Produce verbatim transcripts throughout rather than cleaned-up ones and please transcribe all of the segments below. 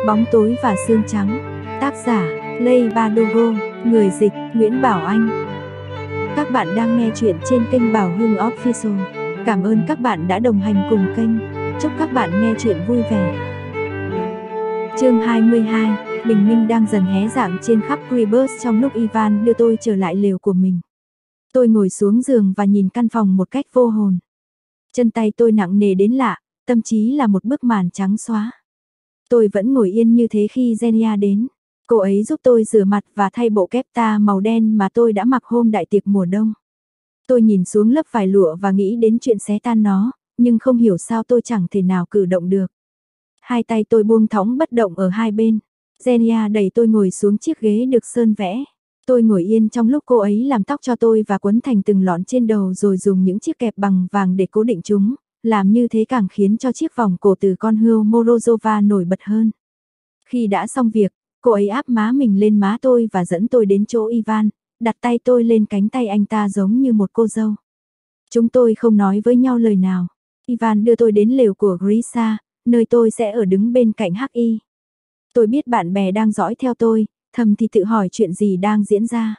Bóng tối và xương trắng. Tác giả: Lay Badogo. Người dịch: Nguyễn Bảo Anh. Các bạn đang nghe chuyện trên kênh Bảo Hưng Official. Cảm ơn các bạn đã đồng hành cùng kênh. Chúc các bạn nghe chuyện vui vẻ. Chương hai mươi hai. Bình minh đang dần hé rạng trên khắp Rebirth trong lúc Ivan đưa tôi trở lại lều của mình. Tôi ngồi xuống giường và nhìn căn phòng một cách vô hồn. Chân tay tôi nặng nề đến lạ, tâm trí là một bức màn trắng xóa. Tôi vẫn ngồi yên như thế khi Zenia đến. Cô ấy giúp tôi rửa mặt và thay bộ kefta màu đen mà tôi đã mặc hôm đại tiệc mùa đông. Tôi nhìn xuống lớp vải lụa và nghĩ đến chuyện xé tan nó, nhưng không hiểu sao tôi chẳng thể nào cử động được. Hai tay tôi buông thõng bất động ở hai bên. Zenia đẩy tôi ngồi xuống chiếc ghế được sơn vẽ. Tôi ngồi yên trong lúc cô ấy làm tóc cho tôi và quấn thành từng lọn trên đầu rồi dùng những chiếc kẹp bằng vàng để cố định chúng. Làm như thế càng khiến cho chiếc vòng cổ từ con hươu Morozova nổi bật hơn. Khi đã xong việc, cô ấy áp má mình lên má tôi và dẫn tôi đến chỗ Ivan, đặt tay tôi lên cánh tay anh ta giống như một cô dâu. Chúng tôi không nói với nhau lời nào. Ivan đưa tôi đến lều của Grisa, nơi tôi sẽ ở đứng bên cạnh Hắc Y. Tôi biết bạn bè đang dõi theo tôi, thầm thì tự hỏi chuyện gì đang diễn ra.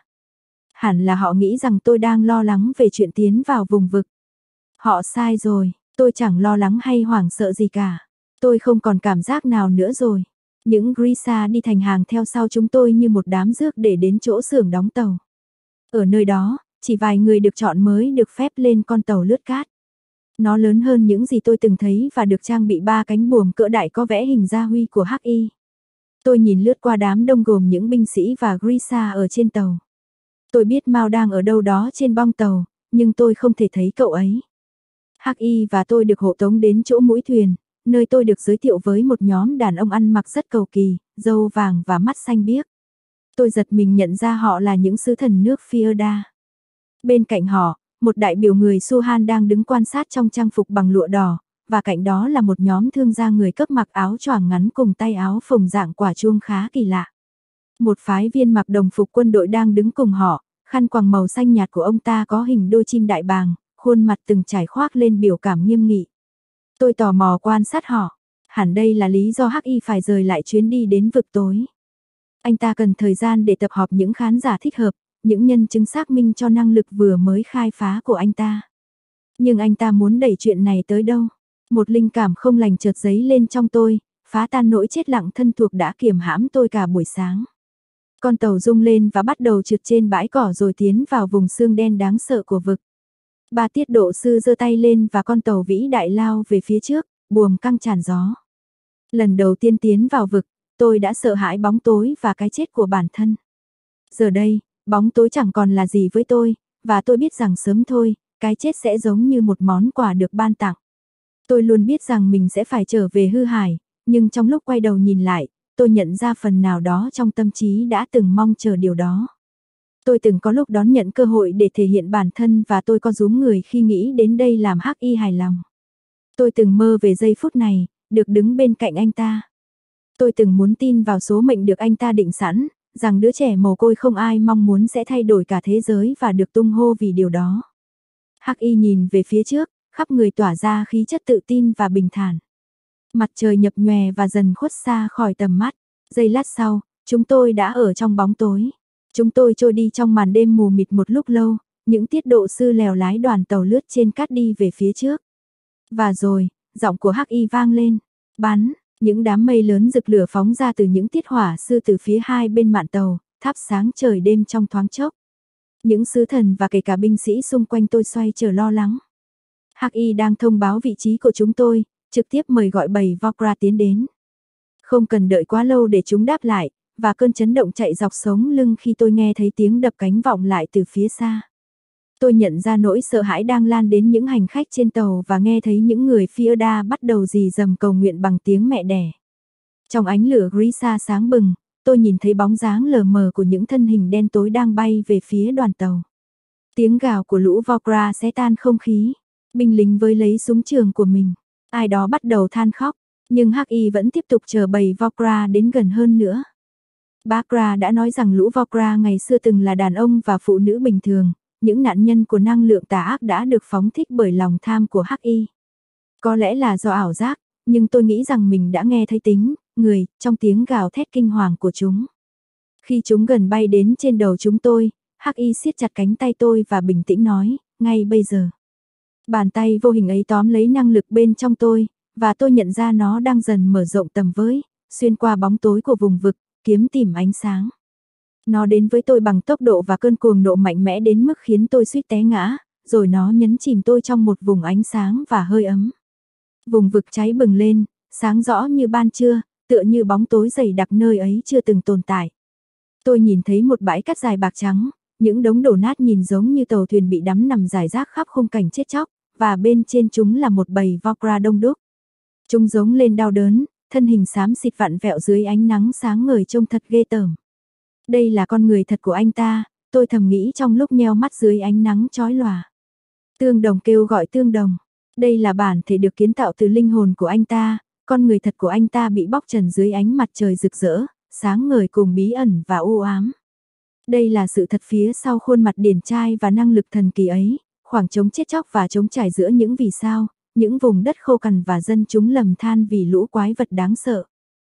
Hẳn là họ nghĩ rằng tôi đang lo lắng về chuyện tiến vào vùng vực. Họ sai rồi, tôi chẳng lo lắng hay hoảng sợ gì cả. Tôi không còn cảm giác nào nữa rồi. Những Grisa đi thành hàng theo sau chúng tôi như một đám rước để đến chỗ xưởng đóng tàu. Ở nơi đó, chỉ vài người được chọn mới được phép lên con tàu lướt cát. Nó lớn hơn những gì tôi từng thấy và được trang bị ba cánh buồm cỡ đại có vẽ hình gia huy của Hắc Y. Tôi nhìn lướt qua đám đông gồm những binh sĩ và Grisa ở trên tàu. Tôi biết Mao đang ở đâu đó trên bong tàu, nhưng tôi không thể thấy cậu ấy. Hắc Y và tôi được hộ tống đến chỗ mũi thuyền, nơi tôi được giới thiệu với một nhóm đàn ông ăn mặc rất cầu kỳ, râu vàng và mắt xanh biếc. Tôi giật mình nhận ra họ là những sứ thần nước Fierda. Bên cạnh họ, một đại biểu người Suhan đang đứng quan sát trong trang phục bằng lụa đỏ, và cạnh đó là một nhóm thương gia người cấp mặc áo choàng ngắn cùng tay áo phồng dạng quả chuông khá kỳ lạ. Một phái viên mặc đồng phục quân đội đang đứng cùng họ, khăn quàng màu xanh nhạt của ông ta có hình đôi chim đại bàng, khuôn mặt từng trải khoác lên biểu cảm nghiêm nghị. Tôi tò mò quan sát họ, hẳn đây là lý do Hắc Y phải rời lại chuyến đi đến vực tối. Anh ta cần thời gian để tập hợp những khán giả thích hợp, những nhân chứng xác minh cho năng lực vừa mới khai phá của anh ta. Nhưng anh ta muốn đẩy chuyện này tới đâu? Một linh cảm không lành chợt dấy lên trong tôi, phá tan nỗi chết lặng thân thuộc đã kiềm hãm tôi cả buổi sáng. Con tàu rung lên và bắt đầu trượt trên bãi cỏ rồi tiến vào vùng xương đen đáng sợ của vực. Ba tiết độ sư giơ tay lên và con tàu vĩ đại lao về phía trước, buồm căng tràn gió. Lần đầu tiên tiến vào vực, tôi đã sợ hãi bóng tối và cái chết của bản thân. Giờ đây, bóng tối chẳng còn là gì với tôi, và tôi biết rằng sớm thôi, cái chết sẽ giống như một món quà được ban tặng. Tôi luôn biết rằng mình sẽ phải trở về hư hải, nhưng trong lúc quay đầu nhìn lại, tôi nhận ra phần nào đó trong tâm trí đã từng mong chờ điều đó. Tôi từng có lúc đón nhận cơ hội để thể hiện bản thân và tôi có rúm người khi nghĩ đến đây làm Hắc Y hài lòng. Tôi từng mơ về giây phút này, được đứng bên cạnh anh ta. Tôi từng muốn tin vào số mệnh được anh ta định sẵn, rằng đứa trẻ mồ côi không ai mong muốn sẽ thay đổi cả thế giới và được tung hô vì điều đó. Hắc Y nhìn về phía trước, khắp người tỏa ra khí chất tự tin và bình thản. Mặt trời nhập nhòe và dần khuất xa khỏi tầm mắt. Giây lát sau, chúng tôi đã ở trong bóng tối. Chúng tôi trôi đi trong màn đêm mù mịt một lúc lâu, những tiết độ sư lèo lái đoàn tàu lướt trên cát đi về phía trước. Và rồi, giọng của Hắc Y vang lên. Bắn, những đám mây lớn rực lửa phóng ra từ những tiết hỏa sư từ phía hai bên mạn tàu, thắp sáng trời đêm trong thoáng chốc. Những sứ thần và kể cả binh sĩ xung quanh tôi xoay trở lo lắng. Hắc Y đang thông báo vị trí của chúng tôi, trực tiếp mời gọi bầy Vokra tiến đến. Không cần đợi quá lâu để chúng đáp lại, và cơn chấn động chạy dọc sống lưng khi tôi nghe thấy tiếng đập cánh vọng lại từ phía xa. Tôi nhận ra nỗi sợ hãi đang lan đến những hành khách trên tàu và nghe thấy những người Fierda bắt đầu rì rầm cầu nguyện bằng tiếng mẹ đẻ. Trong ánh lửa Grisa sáng bừng, tôi nhìn thấy bóng dáng lờ mờ của những thân hình đen tối đang bay về phía đoàn tàu. Tiếng gào của lũ Vokra xé tan không khí. Binh lính với lấy súng trường của mình. Ai đó bắt đầu than khóc, nhưng Hắc Y vẫn tiếp tục chờ bầy Vokra đến gần hơn nữa. Bakra đã nói rằng lũ Vokra ngày xưa từng là đàn ông và phụ nữ bình thường, những nạn nhân của năng lượng tà ác đã được phóng thích bởi lòng tham của Hắc Y. Có lẽ là do ảo giác, nhưng tôi nghĩ rằng mình đã nghe thấy tính, người, trong tiếng gào thét kinh hoàng của chúng. Khi chúng gần bay đến trên đầu chúng tôi, Hắc Y siết chặt cánh tay tôi và bình tĩnh nói, ngay bây giờ. Bàn tay vô hình ấy tóm lấy năng lực bên trong tôi, và tôi nhận ra nó đang dần mở rộng tầm với, xuyên qua bóng tối của vùng vực, kiếm tìm ánh sáng. Nó đến với tôi bằng tốc độ và cơn cuồng nộ mạnh mẽ đến mức khiến tôi suýt té ngã, rồi nó nhấn chìm tôi trong một vùng ánh sáng và hơi ấm. Vùng vực cháy bừng lên, sáng rõ như ban trưa, tựa như bóng tối dày đặc nơi ấy chưa từng tồn tại. Tôi nhìn thấy một bãi cát dài bạc trắng, những đống đổ nát nhìn giống như tàu thuyền bị đắm nằm rải rác khắp khung cảnh chết chóc, và bên trên chúng là một bầy Vokra đông đúc. Chúng giống lên đau đớn, thân hình xám xịt vặn vẹo dưới ánh nắng sáng ngời trông thật ghê tởm. Đây là con người thật của anh ta, tôi thầm nghĩ trong lúc nheo mắt dưới ánh nắng chói lòa. Tương đồng kêu gọi tương đồng. Đây là bản thể được kiến tạo từ linh hồn của anh ta, con người thật của anh ta bị bóc trần dưới ánh mặt trời rực rỡ, sáng ngời cùng bí ẩn và u ám. Đây là sự thật phía sau khuôn mặt điển trai và năng lực thần kỳ ấy, khoảng trống chết chóc và trống trải giữa những vì sao, những vùng đất khô cằn và dân chúng lầm than vì lũ quái vật đáng sợ.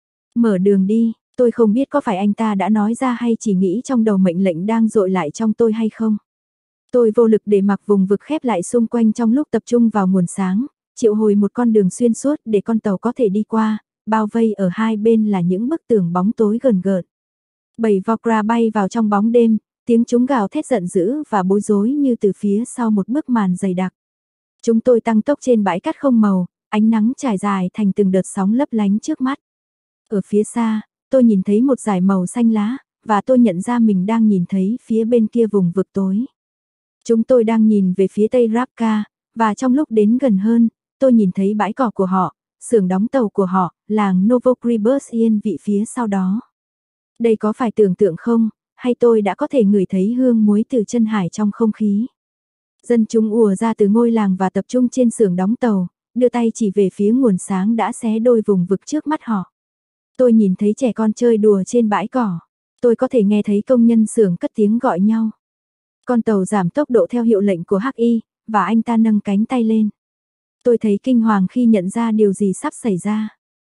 Mở đường đi, tôi không biết có phải anh ta đã nói ra hay chỉ nghĩ trong đầu mệnh lệnh đang dội lại trong tôi hay không. Tôi vô lực để mặc vùng vực khép lại xung quanh trong lúc tập trung vào nguồn sáng, triệu hồi một con đường xuyên suốt để con tàu có thể đi qua, bao vây ở hai bên là những bức tường bóng tối gần gợn. Bầy Vokra bay vào trong bóng đêm, tiếng chúng gào thét giận dữ và bối rối như từ phía sau một bức màn dày đặc. Chúng tôi tăng tốc trên bãi cát không màu, ánh nắng trải dài thành từng đợt sóng lấp lánh trước mắt. Ở phía xa, tôi nhìn thấy một dải màu xanh lá, và tôi nhận ra mình đang nhìn thấy phía bên kia vùng vực tối. Chúng tôi đang nhìn về phía tây Rapka, và trong lúc đến gần hơn, tôi nhìn thấy bãi cỏ của họ, xưởng đóng tàu của họ, làng Novokribus yên vị phía sau đó. Đây có phải tưởng tượng không, hay tôi đã có thể ngửi thấy hương muối từ chân hải trong không khí. Dân chúng ùa ra từ ngôi làng và tập trung trên xưởng đóng tàu, đưa tay chỉ về phía nguồn sáng đã xé đôi vùng vực trước mắt họ. Tôi nhìn thấy trẻ con chơi đùa trên bãi cỏ. Tôi có thể nghe thấy công nhân xưởng cất tiếng gọi nhau. Con tàu giảm tốc độ theo hiệu lệnh của Hắc Y, và anh ta nâng cánh tay lên. Tôi thấy kinh hoàng khi nhận ra điều gì sắp xảy ra.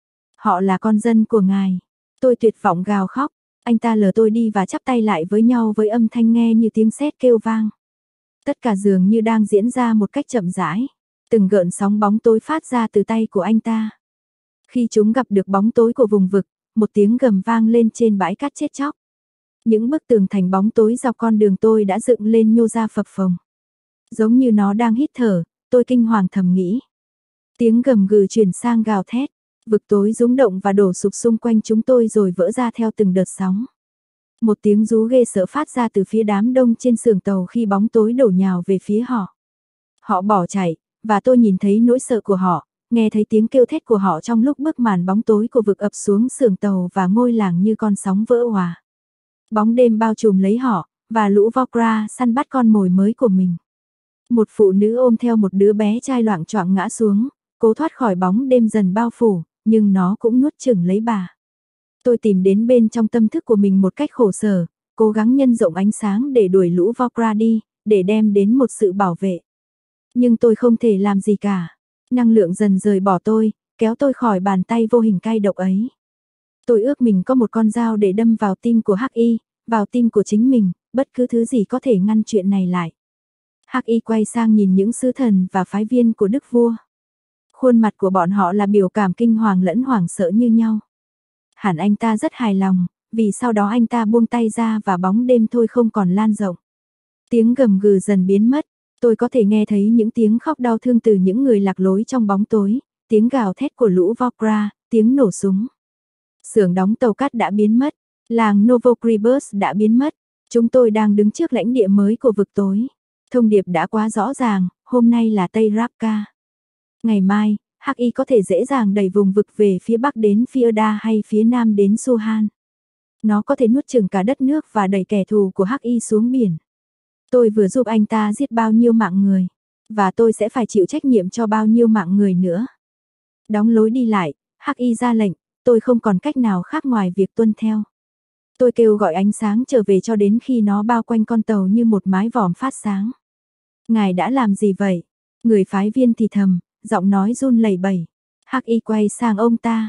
Họ là con dân của ngài. Tôi tuyệt vọng gào khóc. Anh ta lờ tôi đi và chắp tay lại với nhau với âm thanh nghe như tiếng sét kêu vang. Tất cả dường như đang diễn ra một cách chậm rãi. Từng gợn sóng bóng tối phát ra từ tay của anh ta. Khi chúng gặp được bóng tối của vùng vực, một tiếng gầm vang lên trên bãi cát chết chóc. Những bức tường thành bóng tối dọc con đường tôi đã dựng lên nhô ra phập phồng. Giống như nó đang hít thở, tôi kinh hoàng thầm nghĩ. Tiếng gầm gừ chuyển sang gào thét. Vực tối rúng động và đổ sụp xung quanh chúng tôi rồi vỡ ra theo từng đợt sóng. Một tiếng rú ghê sợ phát ra từ phía đám đông trên xưởng tàu khi bóng tối đổ nhào về phía họ. Họ bỏ chạy, và tôi nhìn thấy nỗi sợ của họ, nghe thấy tiếng kêu thét của họ trong lúc bức màn bóng tối của vực ập xuống xưởng tàu và ngôi làng như con sóng vỡ òa. Bóng đêm bao trùm lấy họ, và lũ Vokra săn bắt con mồi mới của mình. Một phụ nữ ôm theo một đứa bé trai loạng choạng ngã xuống, cố thoát khỏi bóng đêm dần bao phủ, nhưng nó cũng nuốt chửng lấy bà. Tôi tìm đến bên trong tâm thức của mình một cách khổ sở, cố gắng nhân rộng ánh sáng để đuổi lũ Vokra đi, để đem đến một sự bảo vệ. Nhưng tôi không thể làm gì cả. Năng lượng dần rời bỏ tôi, kéo tôi khỏi bàn tay vô hình cay độc ấy. Tôi ước mình có một con dao để đâm vào tim của Hắc Y, vào tim của chính mình, bất cứ thứ gì có thể ngăn chuyện này lại. Hắc Y quay sang nhìn những sứ thần và phái viên của đức vua. Khuôn mặt của bọn họ là biểu cảm kinh hoàng lẫn hoảng sợ như nhau. Hẳn anh ta rất hài lòng, vì sau đó anh ta buông tay ra và bóng đêm thôi không còn lan rộng. Tiếng gầm gừ dần biến mất, tôi có thể nghe thấy những tiếng khóc đau thương từ những người lạc lối trong bóng tối, tiếng gào thét của lũ Vokra, tiếng nổ súng. Xưởng đóng tàu cát đã biến mất, làng Novokribus đã biến mất, chúng tôi đang đứng trước lãnh địa mới của vực tối. Thông điệp đã quá rõ ràng, hôm nay là Tây Rapka. Ngày mai, Hắc Y có thể dễ dàng đẩy vùng vực về phía bắc đến Fierda hay phía nam đến Suhan. Nó có thể nuốt chửng cả đất nước và đẩy kẻ thù của Hắc Y xuống biển. Tôi vừa giúp anh ta giết bao nhiêu mạng người, và tôi sẽ phải chịu trách nhiệm cho bao nhiêu mạng người nữa. Đóng lối đi lại, Hắc Y ra lệnh, tôi không còn cách nào khác ngoài việc tuân theo. Tôi kêu gọi ánh sáng trở về cho đến khi nó bao quanh con tàu như một mái vòm phát sáng. Ngài đã làm gì vậy? Người phái viên thì thầm, giọng nói run lẩy bẩy. Hắc Y quay sang ông ta.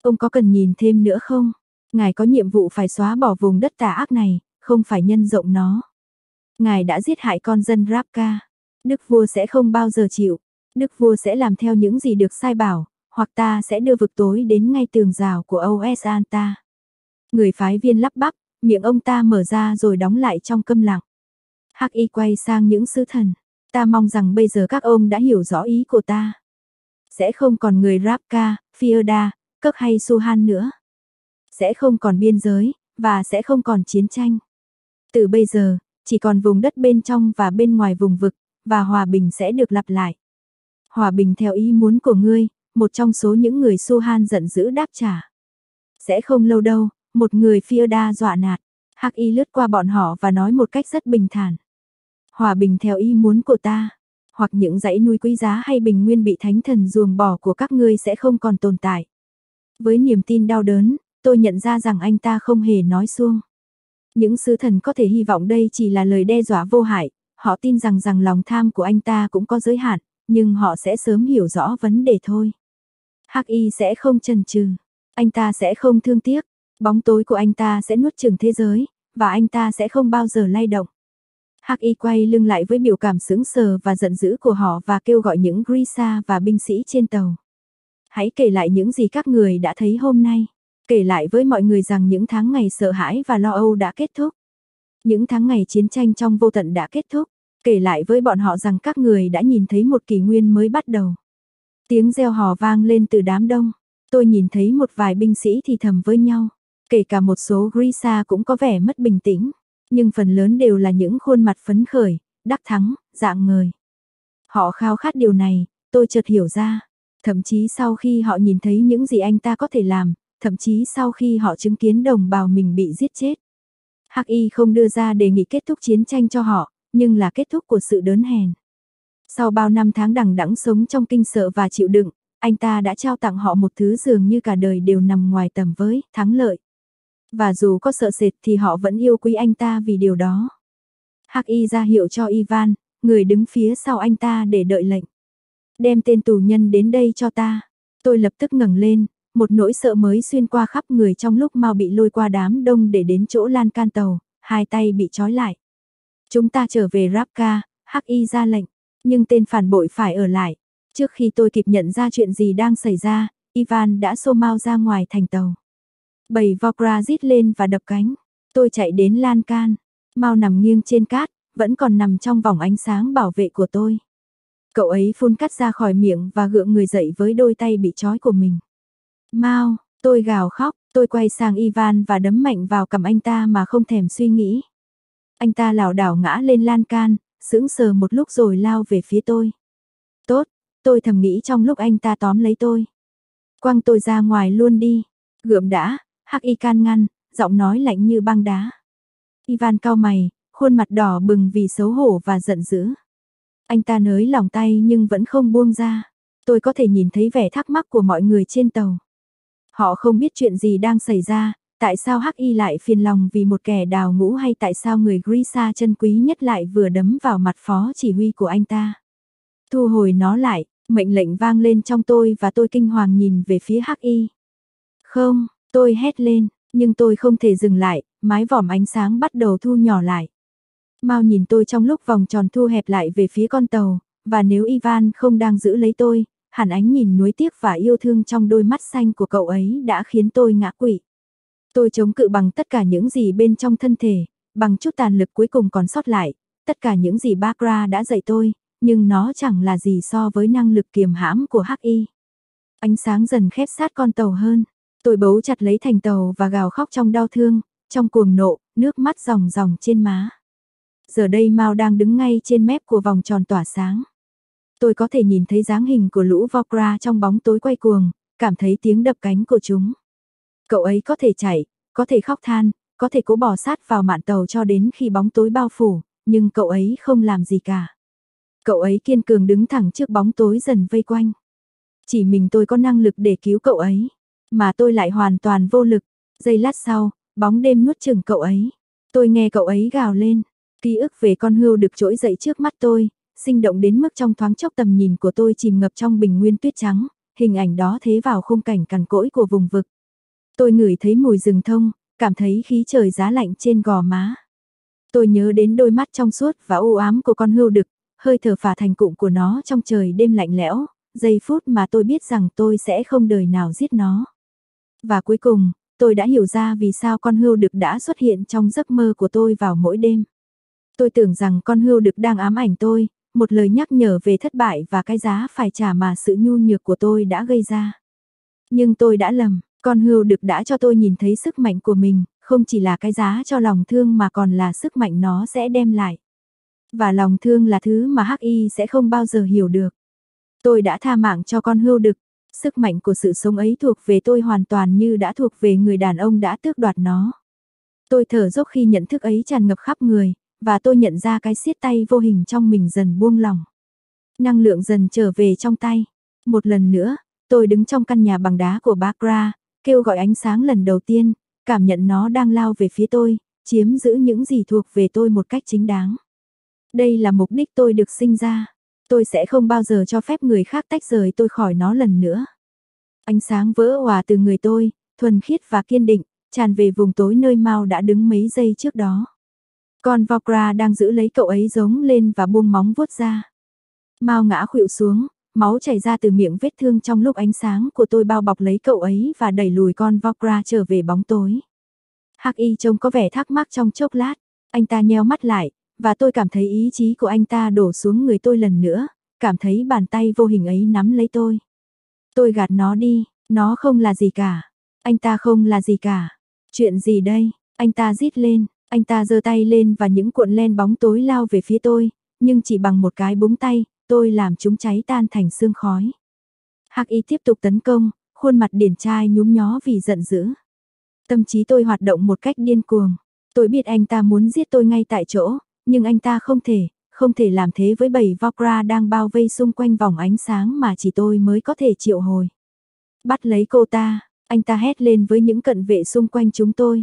Ông có cần nhìn thêm nữa không? Ngài có nhiệm vụ phải xóa bỏ vùng đất tà ác này, không phải nhân rộng nó. Ngài đã giết hại con dân Rabka. Đức vua sẽ không bao giờ chịu. Đức vua sẽ làm theo những gì được sai bảo, hoặc ta sẽ đưa vực tối đến ngay tường rào của Osanta. Người phái viên lắp bắp, miệng ông ta mở ra rồi đóng lại trong câm lặng. Hắc Y quay sang những sứ thần. Ta mong rằng bây giờ các ông đã hiểu rõ ý của ta. Sẽ không còn người Rabka, Fierda, Cực hay Suhan nữa. Sẽ không còn biên giới, và sẽ không còn chiến tranh. Từ bây giờ, chỉ còn vùng đất bên trong và bên ngoài vùng vực, và hòa bình sẽ được lặp lại. Hòa bình theo ý muốn của ngươi, một trong số những người Suhan giận dữ đáp trả. Sẽ không lâu đâu, một người Fierda dọa nạt. Hắc Y lướt qua bọn họ và nói một cách rất bình thản. Hòa bình theo ý muốn của ta, hoặc những dãy núi quý giá hay bình nguyên bị thánh thần ruồng bỏ của các ngươi sẽ không còn tồn tại. Với niềm tin đau đớn, tôi nhận ra rằng anh ta không hề nói suông. Những sứ thần có thể hy vọng đây chỉ là lời đe dọa vô hại, họ tin rằng rằng lòng tham của anh ta cũng có giới hạn, nhưng họ sẽ sớm hiểu rõ vấn đề thôi. Hắc Y sẽ không chần chừ, anh ta sẽ không thương tiếc, bóng tối của anh ta sẽ nuốt chửng thế giới, và anh ta sẽ không bao giờ lay động. Hắc Y quay lưng lại với biểu cảm sững sờ và giận dữ của họ và kêu gọi những Grisha và binh sĩ trên tàu. Hãy kể lại những gì các người đã thấy hôm nay. Kể lại với mọi người rằng những tháng ngày sợ hãi và lo âu đã kết thúc. Những tháng ngày chiến tranh trong vô tận đã kết thúc. Kể lại với bọn họ rằng các người đã nhìn thấy một kỷ nguyên mới bắt đầu. Tiếng reo hò vang lên từ đám đông. Tôi nhìn thấy một vài binh sĩ thì thầm với nhau. Kể cả một số Grisha cũng có vẻ mất bình tĩnh. Nhưng phần lớn đều là những khuôn mặt phấn khởi, đắc thắng, rạng ngời. Họ khao khát điều này, tôi chợt hiểu ra. Thậm chí sau khi họ nhìn thấy những gì anh ta có thể làm, thậm chí sau khi họ chứng kiến đồng bào mình bị giết chết. Hắc Y không đưa ra đề nghị kết thúc chiến tranh cho họ, nhưng là kết thúc của sự đớn hèn. Sau bao năm tháng đằng đẵng sống trong kinh sợ và chịu đựng, anh ta đã trao tặng họ một thứ dường như cả đời đều nằm ngoài tầm với, thắng lợi. Và dù có sợ sệt thì họ vẫn yêu quý anh ta vì điều đó. Hắc Y ra hiệu cho Ivan, người đứng phía sau anh ta để đợi lệnh. Đem tên tù nhân đến đây cho ta. Tôi lập tức ngẩng lên, một nỗi sợ mới xuyên qua khắp người trong lúc mau bị lôi qua đám đông để đến chỗ lan can tàu, hai tay bị trói lại. Chúng ta trở về Rabka, Hắc Y ra lệnh, nhưng tên phản bội phải ở lại. Trước khi tôi kịp nhận ra chuyện gì đang xảy ra, Ivan đã xô mau ra ngoài thành tàu. Bầy Vokra rít lên và đập cánh. Tôi chạy đến lan can, Mao nằm nghiêng trên cát, vẫn còn nằm trong vòng ánh sáng bảo vệ của tôi. Cậu ấy phun cát ra khỏi miệng và gượng người dậy với đôi tay bị trói của mình. Mao, tôi gào khóc, tôi quay sang Ivan và đấm mạnh vào cằm anh ta mà không thèm suy nghĩ. Anh ta lảo đảo ngã lên lan can, sững sờ một lúc rồi lao về phía tôi. Tốt, tôi thầm nghĩ trong lúc anh ta tóm lấy tôi. Quăng tôi ra ngoài luôn đi. Gượm đã, Hắc Y can ngăn, giọng nói lạnh như băng đá. Ivan cau mày, khuôn mặt đỏ bừng vì xấu hổ và giận dữ. Anh ta nới lỏng tay nhưng vẫn không buông ra. Tôi có thể nhìn thấy vẻ thắc mắc của mọi người trên tàu. Họ không biết chuyện gì đang xảy ra, tại sao Hắc Y lại phiền lòng vì một kẻ đào ngũ hay tại sao người Grisha chân quý nhất lại vừa đấm vào mặt phó chỉ huy của anh ta. Thu hồi nó lại, mệnh lệnh vang lên trong tôi và tôi kinh hoàng nhìn về phía Hắc Y. Không, tôi hét lên, nhưng tôi không thể dừng lại, mái vòm ánh sáng bắt đầu thu nhỏ lại. Mao nhìn tôi trong lúc vòng tròn thu hẹp lại về phía con tàu, và nếu Ivan không đang giữ lấy tôi, hẳn ánh nhìn nuối tiếc và yêu thương trong đôi mắt xanh của cậu ấy đã khiến tôi ngã quỵ. Tôi chống cự bằng tất cả những gì bên trong thân thể, bằng chút tàn lực cuối cùng còn sót lại, tất cả những gì Bakra đã dạy tôi, nhưng nó chẳng là gì so với năng lực kiềm hãm của Hắc Y. Ánh sáng dần khép sát con tàu hơn, tôi bấu chặt lấy thành tàu và gào khóc trong đau thương, trong cuồng nộ, nước mắt ròng ròng trên má. Giờ đây Mao đang đứng ngay trên mép của vòng tròn tỏa sáng. Tôi có thể nhìn thấy dáng hình của lũ Vokra trong bóng tối quay cuồng, cảm thấy tiếng đập cánh của chúng. Cậu ấy có thể chạy, có thể khóc than, có thể cố bò sát vào mạn tàu cho đến khi bóng tối bao phủ, nhưng cậu ấy không làm gì cả. Cậu ấy kiên cường đứng thẳng trước bóng tối dần vây quanh. Chỉ mình tôi có năng lực để cứu cậu ấy, mà tôi lại hoàn toàn vô lực. Giây lát sau, bóng đêm nuốt chửng cậu ấy. Tôi nghe cậu ấy gào lên. Ký ức về con hươu được trỗi dậy trước mắt tôi, sinh động đến mức trong thoáng chốc tầm nhìn của tôi chìm ngập trong bình nguyên tuyết trắng, hình ảnh đó thế vào khung cảnh cằn cỗi của vùng vực. Tôi ngửi thấy mùi rừng thông, cảm thấy khí trời giá lạnh trên gò má. Tôi nhớ đến đôi mắt trong suốt và u ám của con hươu đực, hơi thở phả thành cụm của nó trong trời đêm lạnh lẽo, giây phút mà tôi biết rằng tôi sẽ không đời nào giết nó. Và cuối cùng, tôi đã hiểu ra vì sao con hươu đực đã xuất hiện trong giấc mơ của tôi vào mỗi đêm. Tôi tưởng rằng con hươu đực đang ám ảnh tôi, một lời nhắc nhở về thất bại và cái giá phải trả mà sự nhu nhược của tôi đã gây ra. Nhưng tôi đã lầm, con hươu đực đã cho tôi nhìn thấy sức mạnh của mình, không chỉ là cái giá cho lòng thương mà còn là sức mạnh nó sẽ đem lại. Và lòng thương là thứ mà Hắc Y sẽ không bao giờ hiểu được. Tôi đã tha mạng cho con hươu đực, sức mạnh của sự sống ấy thuộc về tôi hoàn toàn như đã thuộc về người đàn ông đã tước đoạt nó. Tôi thở dốc khi nhận thức ấy tràn ngập khắp người, và tôi nhận ra cái siết tay vô hình trong mình dần buông lỏng. Năng lượng dần trở về trong tay. Một lần nữa, tôi đứng trong căn nhà bằng đá của Bakra, kêu gọi ánh sáng lần đầu tiên, cảm nhận nó đang lao về phía tôi, chiếm giữ những gì thuộc về tôi một cách chính đáng. Đây là mục đích tôi được sinh ra. Tôi sẽ không bao giờ cho phép người khác tách rời tôi khỏi nó lần nữa. Ánh sáng vỡ òa từ người tôi, thuần khiết và kiên định, tràn về vùng tối nơi Mao đã đứng mấy giây trước đó. Con Vokra đang giữ lấy cậu ấy giống lên và buông móng vuốt ra. Mao ngã khuỵu xuống, máu chảy ra từ miệng vết thương trong lúc ánh sáng của tôi bao bọc lấy cậu ấy và đẩy lùi con Vokra trở về bóng tối. Hắc Y trông có vẻ thắc mắc trong chốc lát, anh ta nheo mắt lại, và tôi cảm thấy ý chí của anh ta đổ xuống người tôi lần nữa, cảm thấy bàn tay vô hình ấy nắm lấy tôi. Tôi gạt nó đi, nó không là gì cả. Anh ta không là gì cả. Chuyện gì đây? Anh ta rít lên, anh ta giơ tay lên và những cuộn len bóng tối lao về phía tôi, nhưng chỉ bằng một cái búng tay, tôi làm chúng cháy tan thành sương khói. Hắc Y tiếp tục tấn công, khuôn mặt điển trai nhúm nhó vì giận dữ. Tâm trí tôi hoạt động một cách điên cuồng. Tôi biết anh ta muốn giết tôi ngay tại chỗ, nhưng anh ta không thể, không thể làm thế với bầy Vokra đang bao vây xung quanh vòng ánh sáng mà chỉ tôi mới có thể triệu hồi. Bắt lấy cô ta, anh ta hét lên với những cận vệ xung quanh chúng tôi.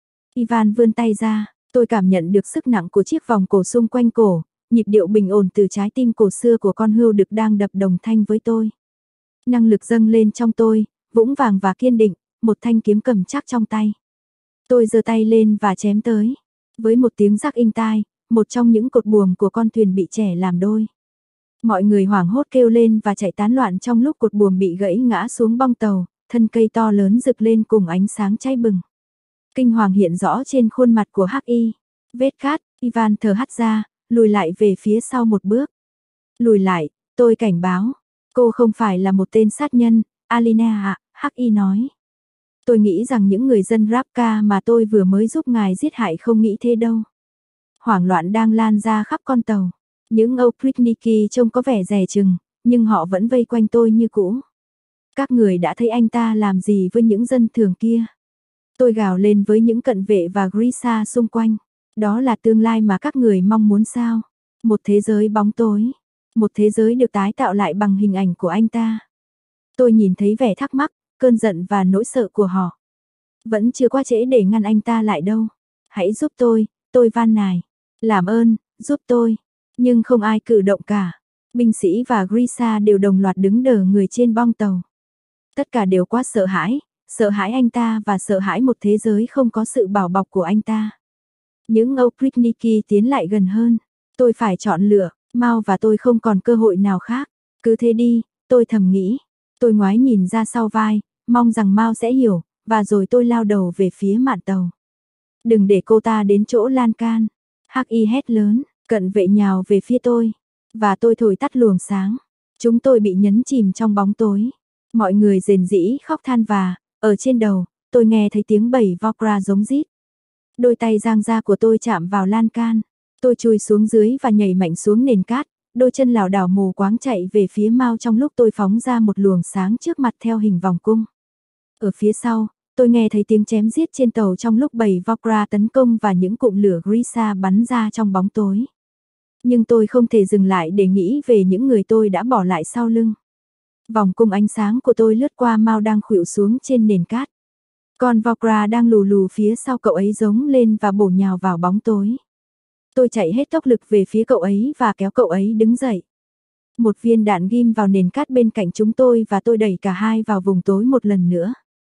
Ivan vươn tay ra, tôi cảm nhận được sức nặng của chiếc vòng cổ xung quanh cổ, nhịp điệu bình ổn từ trái tim cổ xưa của con hươu đực đang đập đồng thanh với tôi. Năng lực dâng lên trong tôi, vững vàng và kiên định, một thanh kiếm cầm chắc trong tay. Tôi giơ tay lên và chém tới. Với một tiếng rắc inh tai, một trong những cột buồm của con thuyền bị chẻ làm đôi. Mọi người hoảng hốt kêu lên và chạy tán loạn trong lúc cột buồm bị gãy ngã xuống bong tàu, thân cây to lớn rực lên cùng ánh sáng cháy bừng. Kinh hoàng hiện rõ trên khuôn mặt của Hắc Y. Vết cát, Ivan thở hắt ra, lùi lại về phía sau một bước. Lùi lại, tôi cảnh báo. Cô không phải là một tên sát nhân, Alina ạ, Hắc Y nói. Tôi nghĩ rằng những người dân Rapka mà tôi vừa mới giúp ngài giết hại không nghĩ thế đâu. Hoảng loạn đang lan ra khắp con tàu. Những Oprichniki trông có vẻ dè chừng, nhưng họ vẫn vây quanh tôi như cũ. Các người đã thấy anh ta làm gì với những dân thường kia? Tôi gào lên với những cận vệ và Grisa xung quanh. Đó là tương lai mà các người mong muốn sao? Một thế giới bóng tối. Một thế giới được tái tạo lại bằng hình ảnh của anh ta. Tôi nhìn thấy vẻ thắc mắc, cơn giận và nỗi sợ của họ. Vẫn chưa quá trễ để ngăn anh ta lại đâu. Hãy giúp tôi, tôi van nài. Làm ơn, giúp tôi. Nhưng không ai cử động cả. Binh sĩ và Grisa đều đồng loạt đứng đờ người trên bong tàu. Tất cả đều quá sợ hãi, sợ hãi anh ta và sợ hãi một thế giới không có sự bảo bọc của anh ta. Những Oprichniki tiến lại gần hơn. Tôi phải chọn lựa, Mao và tôi không còn cơ hội nào khác. Cứ thế đi, tôi thầm nghĩ. Tôi ngoái nhìn ra sau vai, mong rằng Mao sẽ hiểu, và rồi tôi lao đầu về phía mạn tàu. Đừng để cô ta đến chỗ lan can. Hắc Y hét lớn, cận vệ nhào về phía tôi. Và tôi thổi tắt luồng sáng. Chúng tôi bị nhấn chìm trong bóng tối. Mọi người rền rĩ khóc than và, ở trên đầu, tôi nghe thấy tiếng bầy Vokra giống rít. Đôi tay giang ra của tôi chạm vào lan can. Tôi chui xuống dưới và nhảy mạnh xuống nền cát. Đôi chân lảo đảo mù quáng chạy về phía Mao trong lúc tôi phóng ra một luồng sáng trước mặt theo hình vòng cung. Ở phía sau, tôi nghe thấy tiếng chém giết trên tàu trong lúc bầy Vokra tấn công và những cụm lửa Grisa bắn ra trong bóng tối. Nhưng tôi không thể dừng lại để nghĩ về những người tôi đã bỏ lại sau lưng. Vòng cung ánh sáng của tôi lướt qua Mao đang khuỵu xuống trên nền cát. Con Vokra đang lù lù phía sau cậu ấy giống lên và bổ nhào vào bóng tối. Tôi chạy hết tốc lực về phía cậu ấy và kéo cậu ấy đứng dậy. Một viên đạn ghim vào nền cát bên cạnh chúng tôi và tôi đẩy cả hai vào vùng tối một lần nữa.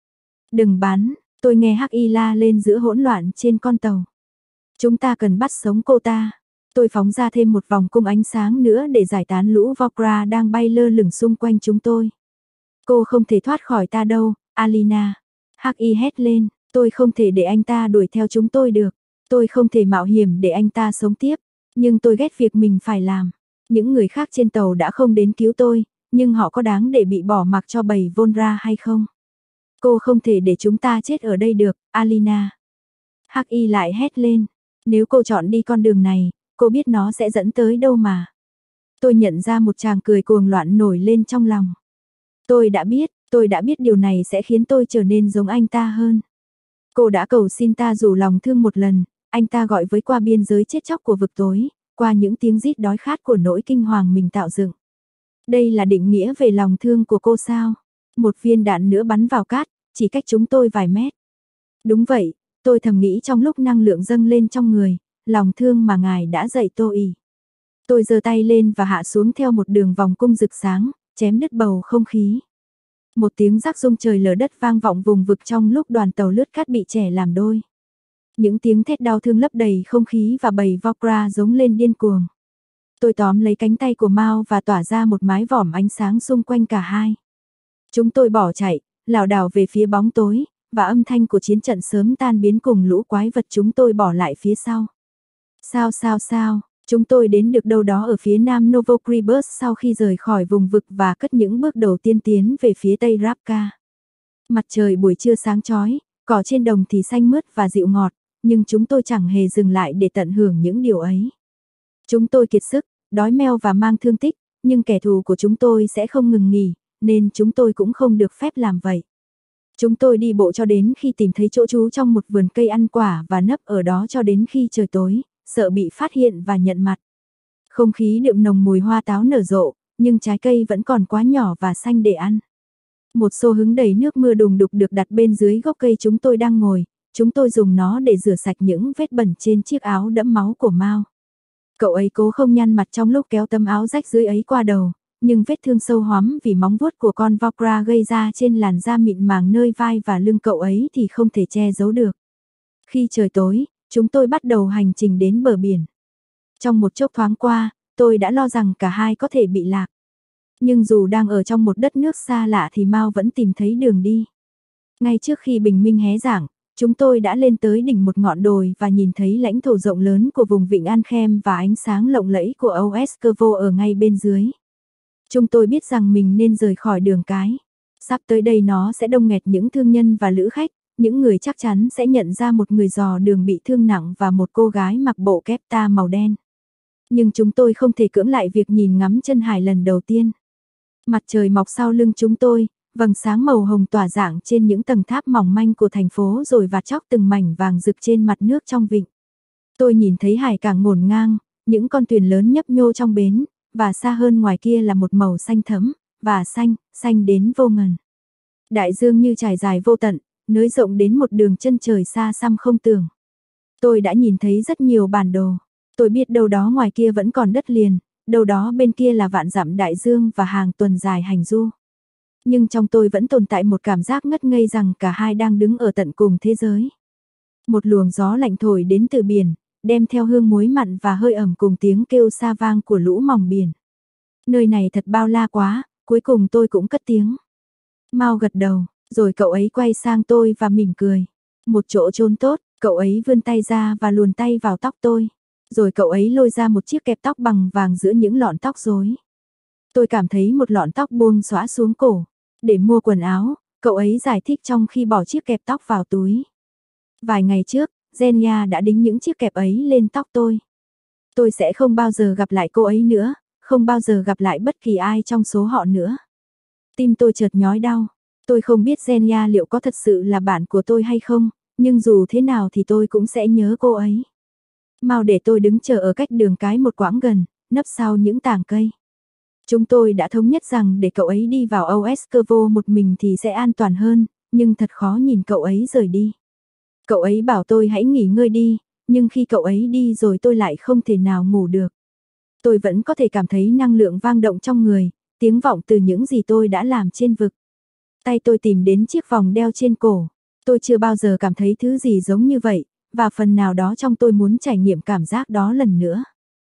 Đừng bắn, tôi nghe Hắc Y la lên giữa hỗn loạn trên con tàu. Chúng ta cần bắt sống cô ta. Tôi phóng ra thêm một vòng cung ánh sáng nữa để giải tán lũ Vokra đang bay lơ lửng xung quanh chúng tôi. Cô không thể thoát khỏi ta đâu, Alina. Hắc Y hét lên, tôi không thể để anh ta đuổi theo chúng tôi được. Tôi không thể mạo hiểm để anh ta sống tiếp. Nhưng tôi ghét việc mình phải làm. Những người khác trên tàu đã không đến cứu tôi, nhưng họ có đáng để bị bỏ mặc cho bầy Volra hay không? Cô không thể để chúng ta chết ở đây được, Alina. Hắc Y lại hét lên, nếu cô chọn đi con đường này, cô biết nó sẽ dẫn tới đâu mà. Tôi nhận ra một tràng cười cuồng loạn nổi lên trong lòng. Tôi đã biết, tôi đã biết điều này sẽ khiến tôi trở nên giống anh ta hơn. Cô đã cầu xin ta rủ lòng thương một lần, anh ta gọi với qua biên giới chết chóc của vực tối, qua những tiếng rít đói khát của nỗi kinh hoàng mình tạo dựng. Đây là định nghĩa về lòng thương của cô sao? Một viên đạn nữa bắn vào cát, chỉ cách chúng tôi vài mét. Đúng vậy, tôi thầm nghĩ trong lúc năng lượng dâng lên trong người, lòng thương mà ngài đã dạy tôi. Tôi giơ tay lên và hạ xuống theo một đường vòng cung rực sáng, chém đứt bầu không khí. Một tiếng rắc rung trời lở đất vang vọng vùng vực trong lúc đoàn tàu lướt cát bị chẻ làm đôi. Những tiếng thét đau thương lấp đầy không khí và bầy Vokra giống lên điên cuồng. Tôi tóm lấy cánh tay của Mao và tỏa ra một mái vòm ánh sáng xung quanh cả hai. Chúng tôi bỏ chạy, lảo đảo về phía bóng tối, và âm thanh của chiến trận sớm tan biến cùng lũ quái vật chúng tôi bỏ lại phía sau. Sao sao sao, chúng tôi đến được đâu đó ở phía nam Novokrebus sau khi rời khỏi vùng vực và cất những bước đầu tiên tiến về phía tây Rabka. Mặt trời buổi trưa sáng chói, cỏ trên đồng thì xanh mướt và dịu ngọt, nhưng chúng tôi chẳng hề dừng lại để tận hưởng những điều ấy. Chúng tôi kiệt sức, đói meo và mang thương tích, nhưng kẻ thù của chúng tôi sẽ không ngừng nghỉ, nên chúng tôi cũng không được phép làm vậy. Chúng tôi đi bộ cho đến khi tìm thấy chỗ trú trong một vườn cây ăn quả và nấp ở đó cho đến khi trời tối, sợ bị phát hiện và nhận mặt. Không khí đượm nồng mùi hoa táo nở rộ, nhưng trái cây vẫn còn quá nhỏ và xanh để ăn. Một xô hứng đầy nước mưa đùng đục được đặt bên dưới gốc cây chúng tôi đang ngồi, chúng tôi dùng nó để rửa sạch những vết bẩn trên chiếc áo đẫm máu của Mao. Cậu ấy cố không nhăn mặt trong lúc kéo tấm áo rách dưới ấy qua đầu, nhưng vết thương sâu hoắm vì móng vuốt của con Vokra gây ra trên làn da mịn màng nơi vai và lưng cậu ấy thì không thể che giấu được. Khi trời tối, chúng tôi bắt đầu hành trình đến bờ biển. Trong một chốc thoáng qua, tôi đã lo rằng cả hai có thể bị lạc. Nhưng dù đang ở trong một đất nước xa lạ thì Mao vẫn tìm thấy đường đi. Ngay trước khi bình minh hé rạng, chúng tôi đã lên tới đỉnh một ngọn đồi và nhìn thấy lãnh thổ rộng lớn của vùng vịnh An Khem và ánh sáng lộng lẫy của Oeskervo ở ngay bên dưới. Chúng tôi biết rằng mình nên rời khỏi đường cái. Sắp tới đây nó sẽ đông nghẹt những thương nhân và lữ khách, những người chắc chắn sẽ nhận ra một người dò đường bị thương nặng và một cô gái mặc bộ kepta màu đen. Nhưng chúng tôi không thể cưỡng lại việc nhìn ngắm chân hải lần đầu tiên. Mặt trời mọc sau lưng chúng tôi, vầng sáng màu hồng tỏa rạng trên những tầng tháp mỏng manh của thành phố rồi vạt chóc từng mảnh vàng rực trên mặt nước trong vịnh. Tôi nhìn thấy hải cảng ngổn ngang, những con thuyền lớn nhấp nhô trong bến, và xa hơn ngoài kia là một màu xanh thẫm, và xanh, xanh đến vô ngần. Đại dương như trải dài vô tận, nới rộng đến một đường chân trời xa xăm không tưởng. Tôi đã nhìn thấy rất nhiều bản đồ. Tôi biết đâu đó ngoài kia vẫn còn đất liền, đâu đó bên kia là vạn dặm đại dương và hàng tuần dài hành du. Nhưng trong tôi vẫn tồn tại một cảm giác ngất ngây rằng cả hai đang đứng ở tận cùng thế giới. Một luồng gió lạnh thổi đến từ biển, đem theo hương muối mặn và hơi ẩm cùng tiếng kêu xa vang của lũ mòng biển. Nơi này thật bao la quá, cuối cùng tôi cũng cất tiếng. Mao gật đầu, rồi cậu ấy quay sang tôi và mỉm cười. Một chỗ chôn tốt, cậu ấy vươn tay ra và luồn tay vào tóc tôi. Rồi cậu ấy lôi ra một chiếc kẹp tóc bằng vàng giữa những lọn tóc rối. Tôi cảm thấy một lọn tóc buông xõa xuống cổ. Để mua quần áo, cậu ấy giải thích trong khi bỏ chiếc kẹp tóc vào túi. Vài ngày trước, Zenia đã đính những chiếc kẹp ấy lên tóc tôi. Tôi sẽ không bao giờ gặp lại cô ấy nữa, không bao giờ gặp lại bất kỳ ai trong số họ nữa. Tim tôi chợt nhói đau. Tôi không biết Zenia liệu có thật sự là bạn của tôi hay không, nhưng dù thế nào thì tôi cũng sẽ nhớ cô ấy. Mau để tôi đứng chờ ở cách đường cái một quãng gần, nấp sau những tàng cây. Chúng tôi đã thống nhất rằng để cậu ấy đi vào Oeskervo một mình thì sẽ an toàn hơn, nhưng thật khó nhìn cậu ấy rời đi. Cậu ấy bảo tôi hãy nghỉ ngơi đi, nhưng khi cậu ấy đi rồi tôi lại không thể nào ngủ được. Tôi vẫn có thể cảm thấy năng lượng vang động trong người, tiếng vọng từ những gì tôi đã làm trên vực. Tay tôi tìm đến chiếc vòng đeo trên cổ, Tôi chưa bao giờ cảm thấy thứ gì giống như vậy, và phần nào đó trong tôi muốn trải nghiệm cảm giác đó lần nữa.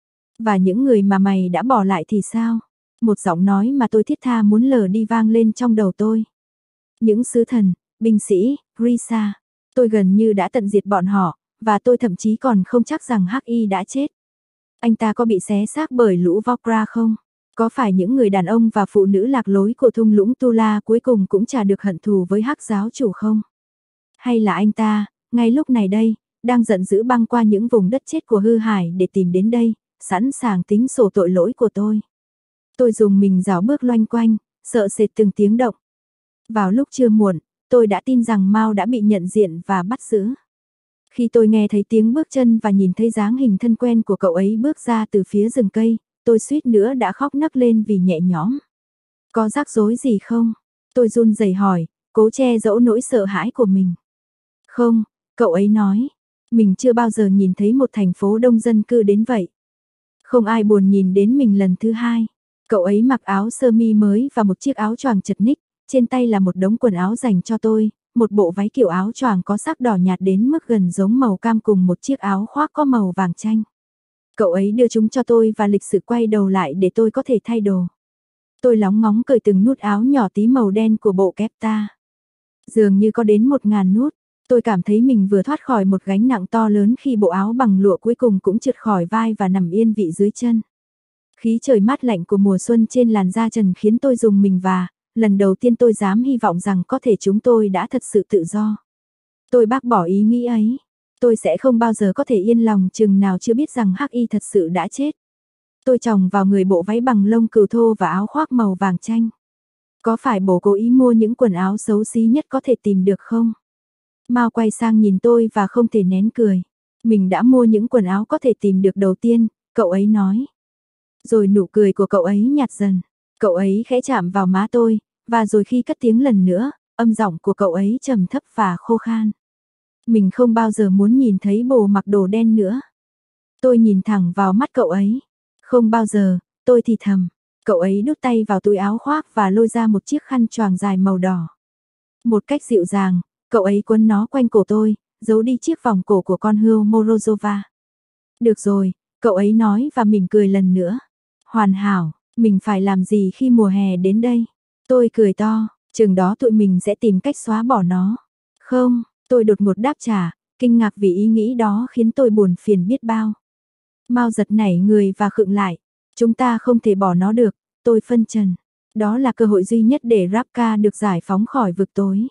Và những người mà mày đã bỏ lại thì sao? Một giọng nói mà tôi thiết tha muốn lờ đi vang lên trong đầu tôi. Những sứ thần, binh sĩ, Risa. Tôi gần như đã tận diệt bọn họ, và tôi thậm chí còn không chắc rằng Hắc Y đã chết. Anh ta có bị xé xác bởi lũ Vokra không? Có phải những người đàn ông và phụ nữ lạc lối của thung lũng Tula cuối cùng cũng trả được hận thù với Hắc giáo chủ không? Hay là anh ta, ngay lúc này đây, đang giận dữ băng qua những vùng đất chết của hư hải để tìm đến đây, sẵn sàng tính sổ tội lỗi của tôi? Tôi dùng mình rảo bước loanh quanh, sợ sệt từng tiếng động. Vào lúc chưa muộn, tôi đã tin rằng Mao đã bị nhận diện và bắt giữ. Khi tôi nghe thấy tiếng bước chân và nhìn thấy dáng hình thân quen của cậu ấy bước ra từ phía rừng cây, tôi suýt nữa đã khóc nấc lên vì nhẹ nhõm. Có rắc rối gì không? Tôi run rẩy hỏi, cố che giấu nỗi sợ hãi của mình. Không, cậu ấy nói, mình chưa bao giờ nhìn thấy một thành phố đông dân cư đến vậy. Không ai buồn nhìn đến mình lần thứ hai. Cậu ấy mặc áo sơ mi mới và một chiếc áo choàng chật ních, trên tay là một đống quần áo dành cho tôi, một bộ váy kiểu áo choàng có sắc đỏ nhạt đến mức gần giống màu cam cùng một chiếc áo khoác có màu vàng chanh. Cậu ấy đưa chúng cho tôi và lịch sự quay đầu lại để tôi có thể thay đồ. Tôi lóng ngóng cởi từng nút áo nhỏ tí màu đen của bộ kepta. Dường như có đến một ngàn nút, tôi cảm thấy mình vừa thoát khỏi một gánh nặng to lớn khi bộ áo bằng lụa cuối cùng cũng trượt khỏi vai và nằm yên vị dưới chân. Khí trời mát lạnh của mùa xuân trên làn da trần khiến tôi rùng mình và, lần đầu tiên tôi dám hy vọng rằng có thể chúng tôi đã thật sự tự do. Tôi bác bỏ ý nghĩ ấy. Tôi sẽ không bao giờ có thể yên lòng chừng nào chưa biết rằng Hắc Y thật sự đã chết. Tôi chòng vào người bộ váy bằng lông cừu thô và áo khoác màu vàng chanh. Có phải bố cố ý mua những quần áo xấu xí nhất có thể tìm được không? Mao quay sang nhìn tôi và không thể nén cười. Mình đã mua những quần áo có thể tìm được đầu tiên, cậu ấy nói. Rồi nụ cười của cậu ấy nhạt dần. Cậu ấy khẽ chạm vào má tôi, và rồi khi cất tiếng lần nữa, âm giọng của cậu ấy trầm thấp và khô khan. Mình không bao giờ muốn nhìn thấy bồ mặc đồ đen nữa. Tôi nhìn thẳng vào mắt cậu ấy. Không bao giờ, tôi thì thầm. Cậu ấy đút tay vào túi áo khoác và lôi ra một chiếc khăn choàng dài màu đỏ. Một cách dịu dàng, cậu ấy quấn nó quanh cổ tôi, giấu đi chiếc vòng cổ của con hươu Morozova. Được rồi, cậu ấy nói và mỉm cười lần nữa. Hoàn hảo, mình phải làm gì khi mùa hè đến đây? Tôi cười to, chừng đó tụi mình sẽ tìm cách xóa bỏ nó. Không, tôi đột ngột đáp trả, kinh ngạc vì ý nghĩ đó khiến tôi buồn phiền biết bao. Mao giật nảy người và khựng lại. Chúng ta không thể bỏ nó được, tôi phân trần. Đó là cơ hội duy nhất để Rapka được giải phóng khỏi vực tối.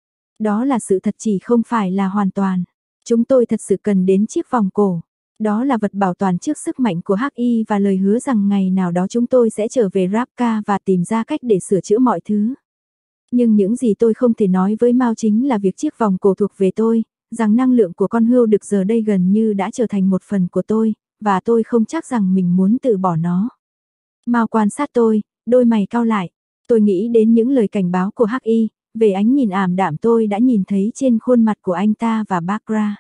Đó là sự thật chỉ không phải là hoàn toàn. Chúng tôi thật sự cần đến chiếc vòng cổ. Đó là vật bảo toàn trước sức mạnh của Hắc Y và lời hứa rằng ngày nào đó chúng tôi sẽ trở về Rapka và tìm ra cách để sửa chữa mọi thứ. Nhưng những gì tôi không thể nói với Mao chính là việc chiếc vòng cổ thuộc về tôi, rằng năng lượng của con hươu được giờ đây gần như đã trở thành một phần của tôi, và tôi không chắc rằng mình muốn từ bỏ nó. Mao quan sát tôi, đôi mày cau lại. Tôi nghĩ đến những lời cảnh báo của Hắc Y, về ánh nhìn ảm đạm tôi đã nhìn thấy trên khuôn mặt của anh ta và Bakra.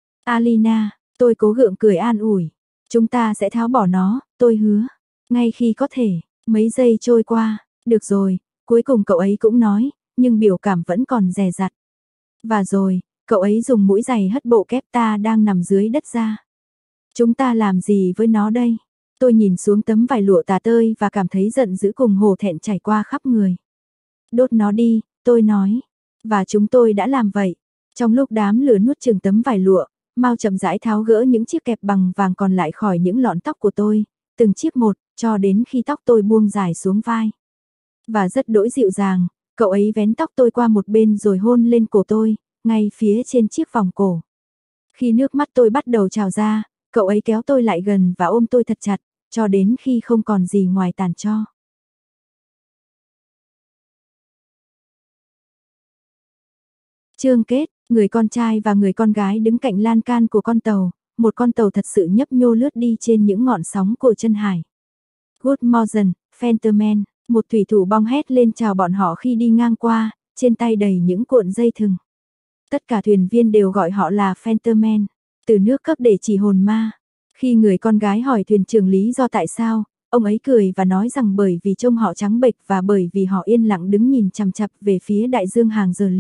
Alina, tôi cố gượng cười an ủi. Chúng ta sẽ tháo bỏ nó, tôi hứa. Ngay khi có thể, mấy giây trôi qua, được rồi, cuối cùng cậu ấy cũng nói, nhưng biểu cảm vẫn còn dè dặt. Và rồi, cậu ấy dùng mũi giày hất bộ kepta đang nằm dưới đất ra. Chúng ta làm gì với nó đây? Tôi nhìn xuống tấm vải lụa tả tơi và cảm thấy giận dữ cùng hổ thẹn chảy qua khắp người. Đốt nó đi, tôi nói. Và chúng tôi đã làm vậy. Trong lúc đám lửa nuốt chửng tấm vải lụa, Mao chậm rãi tháo gỡ những chiếc kẹp bằng vàng còn lại khỏi những lọn tóc của tôi, từng chiếc một, cho đến khi tóc tôi buông dài xuống vai. Và rất đỗi dịu dàng, cậu ấy vén tóc tôi qua một bên rồi hôn lên cổ tôi, ngay phía trên chiếc vòng cổ. Khi nước mắt tôi bắt đầu trào ra, cậu ấy kéo tôi lại gần và ôm tôi thật chặt, cho đến khi không còn gì ngoài tàn tro. Chương kết, người con trai và người con gái đứng cạnh lan can của con tàu, một con tàu thật sự nhấp nhô lướt đi trên những ngọn sóng của chân hải. Good morning, Fenterman, một thủy thủ bong hét lên chào bọn họ khi đi ngang qua, trên tay đầy những cuộn dây thừng. Tất cả thuyền viên đều gọi họ là Fenterman, từ nước cấp để chỉ hồn ma. Khi người con gái hỏi thuyền trưởng lý do tại sao, ông ấy cười và nói rằng bởi vì trông họ trắng bệch và bởi vì họ yên lặng đứng nhìn chằm chằm về phía đại dương hàng giờ liền,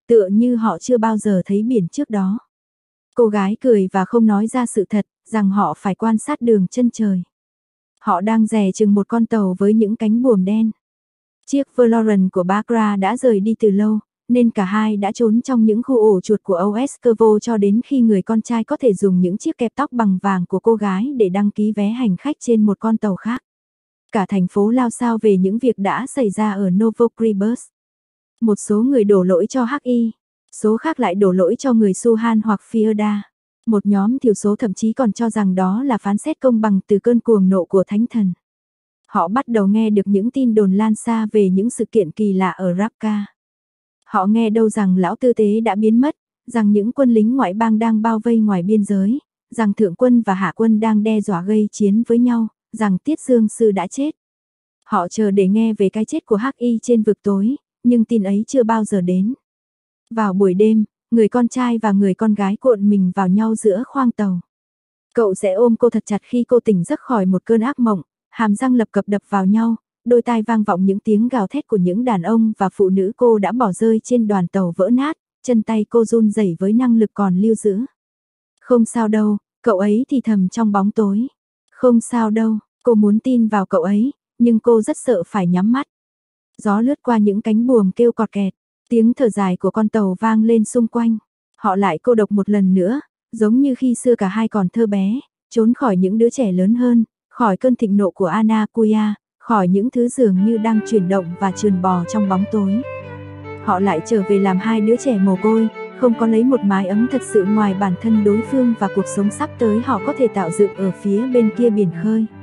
tựa như họ chưa bao giờ thấy biển trước đó. Cô gái cười và không nói ra sự thật, rằng họ phải quan sát đường chân trời. Họ đang dè chừng một con tàu với những cánh buồm đen. Chiếc Valoran của Bagra đã rời đi từ lâu, nên cả hai đã trốn trong những khu ổ chuột của Oeskervo cho đến khi người con trai có thể dùng những chiếc kẹp tóc bằng vàng của cô gái để đăng ký vé hành khách trên một con tàu khác. Cả thành phố lao xao về những việc đã xảy ra ở Novokhribus. Một số người đổ lỗi cho hắc y, số khác lại đổ lỗi cho người Suhan hoặc Fierda. Một nhóm thiểu số thậm chí còn cho rằng đó là phán xét công bằng từ cơn cuồng nộ của thánh thần. Họ bắt đầu nghe được những tin đồn lan xa về những sự kiện kỳ lạ ở Rabka. Họ nghe đâu rằng lão tư tế đã biến mất, rằng những quân lính ngoại bang đang bao vây ngoài biên giới, rằng thượng quân và hạ quân đang đe dọa gây chiến với nhau, rằng Tiết Dương Sư đã chết. Họ chờ để nghe về cái chết của Hắc Y trên vực tối, nhưng tin ấy chưa bao giờ đến. Vào buổi đêm, người con trai và người con gái cuộn mình vào nhau giữa khoang tàu. Cậu sẽ ôm cô thật chặt khi cô tỉnh giấc khỏi một cơn ác mộng, hàm răng lập cập đập vào nhau, đôi tai vang vọng những tiếng gào thét của những đàn ông và phụ nữ cô đã bỏ rơi trên đoàn tàu vỡ nát, chân tay cô run rẩy với năng lực còn lưu giữ. Không sao đâu, cậu ấy thì thầm trong bóng tối. Không sao đâu, cô muốn tin vào cậu ấy, nhưng cô rất sợ phải nhắm mắt. Gió lướt qua những cánh buồm kêu cọt kẹt, tiếng thở dài của con tàu vang lên xung quanh. Họ lại cô độc một lần nữa, giống như khi xưa cả hai còn thơ bé, trốn khỏi những đứa trẻ lớn hơn, khỏi cơn thịnh nộ của Anakuya, khỏi những thứ dường như đang chuyển động và trườn bò trong bóng tối. Họ lại trở về làm hai đứa trẻ mồ côi, không có lấy một mái ấm thật sự ngoài bản thân đối phương và cuộc sống sắp tới họ có thể tạo dựng ở phía bên kia biển khơi.